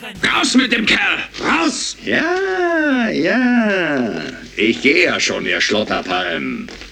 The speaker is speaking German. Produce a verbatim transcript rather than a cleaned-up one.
Raus mit dem Kerl! Raus! Ja, ja. Ich gehe ja schon, ihr Schlotterpalm.